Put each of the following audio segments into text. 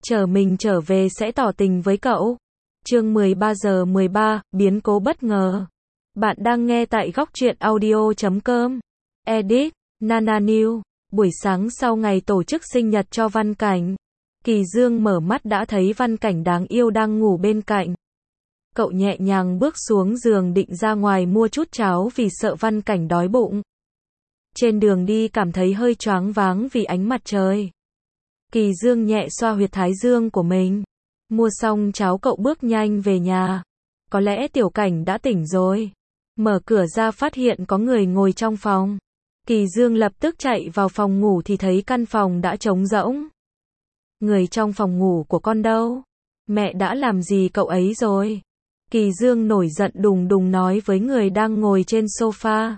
chờ mình trở về sẽ tỏ tình với cậu. Chương 13:13, biến cố bất ngờ. Bạn đang nghe tại góc truyện audio.com. Edit, Nana New. Buổi sáng sau ngày tổ chức sinh nhật cho Văn Cảnh, Kỳ Dương mở mắt đã thấy Văn Cảnh đáng yêu đang ngủ bên cạnh. Cậu nhẹ nhàng bước xuống giường định ra ngoài mua chút cháo vì sợ Văn Cảnh đói bụng. Trên đường đi cảm thấy hơi choáng váng vì ánh mặt trời. Kỳ Dương nhẹ xoa huyệt thái dương của mình. Mua xong cháo cậu bước nhanh về nhà. Có lẽ Tiểu Cảnh đã tỉnh rồi. Mở cửa ra phát hiện có người ngồi trong phòng. Kỳ Dương lập tức chạy vào phòng ngủ thì thấy căn phòng đã trống rỗng. Người trong phòng ngủ của con đâu? Mẹ đã làm gì cậu ấy rồi? Kỳ Dương nổi giận đùng đùng nói với người đang ngồi trên sofa.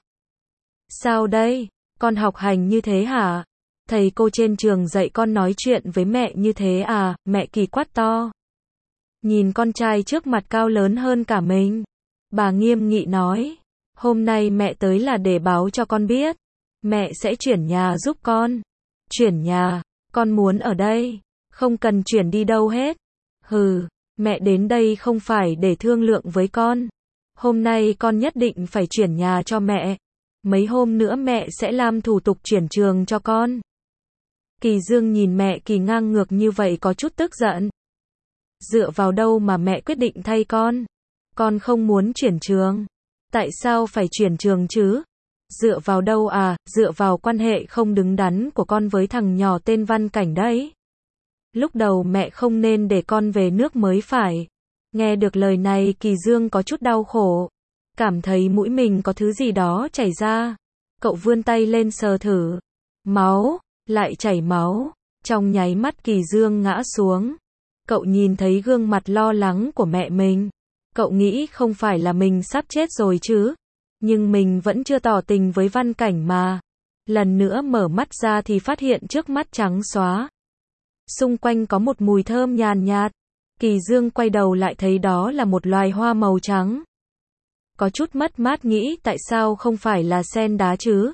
Sao đây? Con học hành như thế hả? Thầy cô trên trường dạy con nói chuyện với mẹ như thế à? Mẹ Kỳ quát to. Nhìn con trai trước mặt cao lớn hơn cả mình. Bà nghiêm nghị nói. Hôm nay mẹ tới là để báo cho con biết. Mẹ sẽ chuyển nhà giúp con. Chuyển nhà? Con muốn ở đây. Không cần chuyển đi đâu hết. Hừ, mẹ đến đây không phải để thương lượng với con. Hôm nay con nhất định phải chuyển nhà cho mẹ. Mấy hôm nữa mẹ sẽ làm thủ tục chuyển trường cho con. Kỳ Dương nhìn mẹ Kỳ ngang ngược như vậy có chút tức giận. Dựa vào đâu mà mẹ quyết định thay con? Con không muốn chuyển trường. Tại sao phải chuyển trường chứ? Dựa vào đâu à? Dựa vào quan hệ không đứng đắn của con với thằng nhỏ tên Văn Cảnh đấy. Lúc đầu mẹ không nên để con về nước mới phải. Nghe được lời này Kỳ Dương có chút đau khổ. Cảm thấy mũi mình có thứ gì đó chảy ra. Cậu vươn tay lên sờ thử. Máu, lại chảy máu. Trong nháy mắt Kỳ Dương ngã xuống. Cậu nhìn thấy gương mặt lo lắng của mẹ mình. Cậu nghĩ không phải là mình sắp chết rồi chứ. Nhưng mình vẫn chưa tỏ tình với Văn Cảnh mà. Lần nữa mở mắt ra thì phát hiện trước mắt trắng xóa. Xung quanh có một mùi thơm nhàn nhạt. Kỳ Dương quay đầu lại thấy đó là một loài hoa màu trắng. Có chút mất mát nghĩ tại sao không phải là sen đá chứ.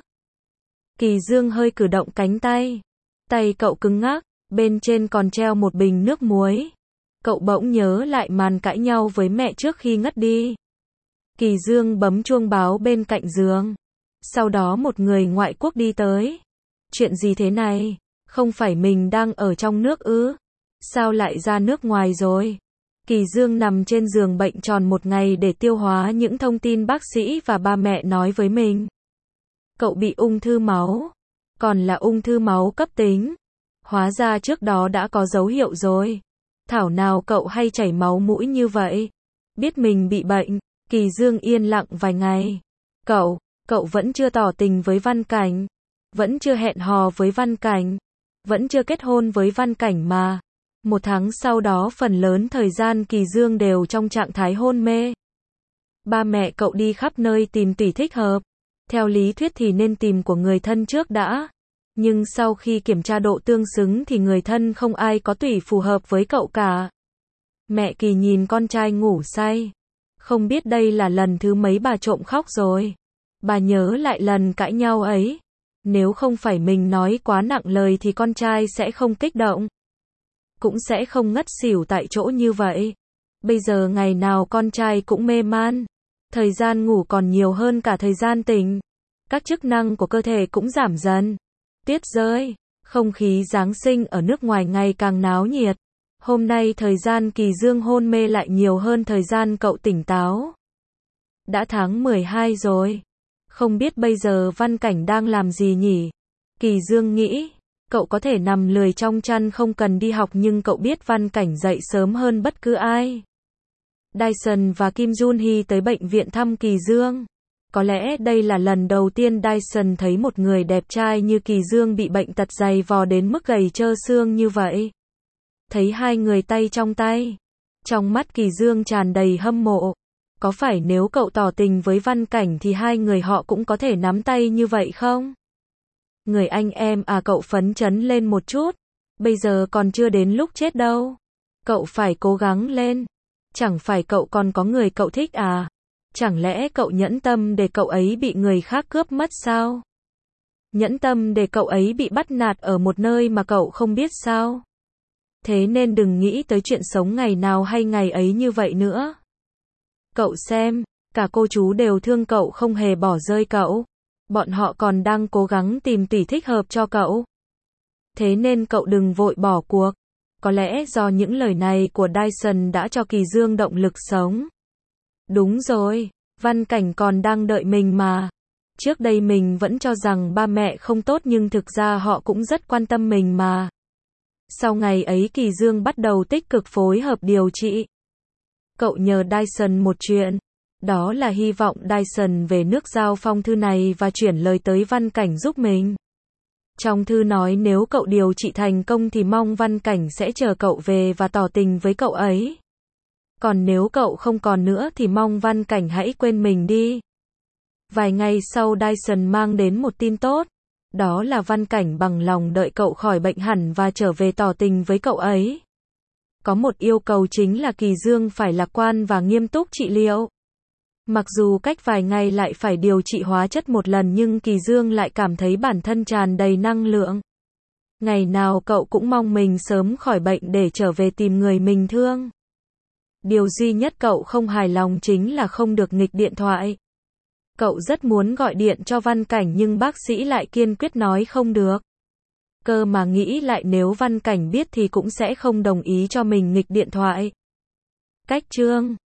Kỳ Dương hơi cử động cánh tay. Tay cậu cứng ngắc, bên trên còn treo một bình nước muối. Cậu bỗng nhớ lại màn cãi nhau với mẹ trước khi ngất đi. Kỳ Dương bấm chuông báo bên cạnh giường. Sau đó một người ngoại quốc đi tới. Chuyện gì thế này? Không phải mình đang ở trong nước ư? Sao lại ra nước ngoài rồi? Kỳ Dương nằm trên giường bệnh tròn một ngày để tiêu hóa những thông tin bác sĩ và ba mẹ nói với mình. Cậu bị ung thư máu. Còn là ung thư máu cấp tính. Hóa ra trước đó đã có dấu hiệu rồi. Thảo nào cậu hay chảy máu mũi như vậy. Biết mình bị bệnh, Kỳ Dương yên lặng vài ngày. Cậu vẫn chưa tỏ tình với Văn Cảnh. Vẫn chưa hẹn hò với Văn Cảnh. Vẫn chưa kết hôn với Văn Cảnh mà. Một tháng sau đó phần lớn thời gian Kỳ Dương đều trong trạng thái hôn mê. Ba mẹ cậu đi khắp nơi tìm tùy thích hợp. Theo lý thuyết thì nên tìm của người thân trước đã. Nhưng sau khi kiểm tra độ tương xứng thì người thân không ai có tủy phù hợp với cậu cả. Mẹ Kỳ nhìn con trai ngủ say. Không biết đây là lần thứ mấy bà trộm khóc rồi. Bà nhớ lại lần cãi nhau ấy. Nếu không phải mình nói quá nặng lời thì con trai sẽ không kích động. Cũng sẽ không ngất xỉu tại chỗ như vậy. Bây giờ ngày nào con trai cũng mê man. Thời gian ngủ còn nhiều hơn cả thời gian tỉnh. Các chức năng của cơ thể cũng giảm dần. Tuyết rơi, không khí Giáng sinh ở nước ngoài ngày càng náo nhiệt. Hôm nay thời gian Kỳ Dương hôn mê lại nhiều hơn thời gian cậu tỉnh táo. Đã tháng 12 rồi. Không biết bây giờ Văn Cảnh đang làm gì nhỉ? Kỳ Dương nghĩ, cậu có thể nằm lười trong chăn không cần đi học nhưng cậu biết Văn Cảnh dậy sớm hơn bất cứ ai. Dyson và Kim Jun Hee tới bệnh viện thăm Kỳ Dương. Có lẽ đây là lần đầu tiên Dyson thấy một người đẹp trai như Kỳ Dương bị bệnh tật dày vò đến mức gầy trơ xương như vậy. Thấy hai người tay trong tay. Trong mắt Kỳ Dương tràn đầy hâm mộ. Có phải nếu cậu tỏ tình với Văn Cảnh thì hai người họ cũng có thể nắm tay như vậy không? Người anh em à, cậu phấn chấn lên một chút. Bây giờ còn chưa đến lúc chết đâu. Cậu phải cố gắng lên. Chẳng phải cậu còn có người cậu thích à? Chẳng lẽ cậu nhẫn tâm để cậu ấy bị người khác cướp mất sao? Nhẫn tâm để cậu ấy bị bắt nạt ở một nơi mà cậu không biết sao? Thế nên đừng nghĩ tới chuyện sống ngày nào hay ngày ấy như vậy nữa. Cậu xem, cả cô chú đều thương cậu không hề bỏ rơi cậu. Bọn họ còn đang cố gắng tìm tỷ thích hợp cho cậu. Thế nên cậu đừng vội bỏ cuộc. Có lẽ do những lời này của Dyson đã cho Kỳ Dương động lực sống. Đúng rồi, Văn Cảnh còn đang đợi mình mà. Trước đây mình vẫn cho rằng ba mẹ không tốt nhưng thực ra họ cũng rất quan tâm mình mà. Sau ngày ấy Kỳ Dương bắt đầu tích cực phối hợp điều trị. Cậu nhờ Dyson một chuyện. Đó là hy vọng Dyson về nước giao phong thư này và chuyển lời tới Văn Cảnh giúp mình. Trong thư nói nếu cậu điều trị thành công thì mong Văn Cảnh sẽ chờ cậu về và tỏ tình với cậu ấy. Còn nếu cậu không còn nữa thì mong Văn Cảnh hãy quên mình đi. Vài ngày sau Dyson mang đến một tin tốt. Đó là Văn Cảnh bằng lòng đợi cậu khỏi bệnh hẳn và trở về tỏ tình với cậu ấy. Có một yêu cầu chính là Kỳ Dương phải lạc quan và nghiêm túc trị liệu. Mặc dù cách vài ngày lại phải điều trị hóa chất một lần nhưng Kỳ Dương lại cảm thấy bản thân tràn đầy năng lượng. Ngày nào cậu cũng mong mình sớm khỏi bệnh để trở về tìm người mình thương. Điều duy nhất cậu không hài lòng chính là không được nghịch điện thoại. Cậu rất muốn gọi điện cho Văn Cảnh nhưng bác sĩ lại kiên quyết nói không được. Cơ mà nghĩ lại nếu Văn Cảnh biết thì cũng sẽ không đồng ý cho mình nghịch điện thoại. Cách chương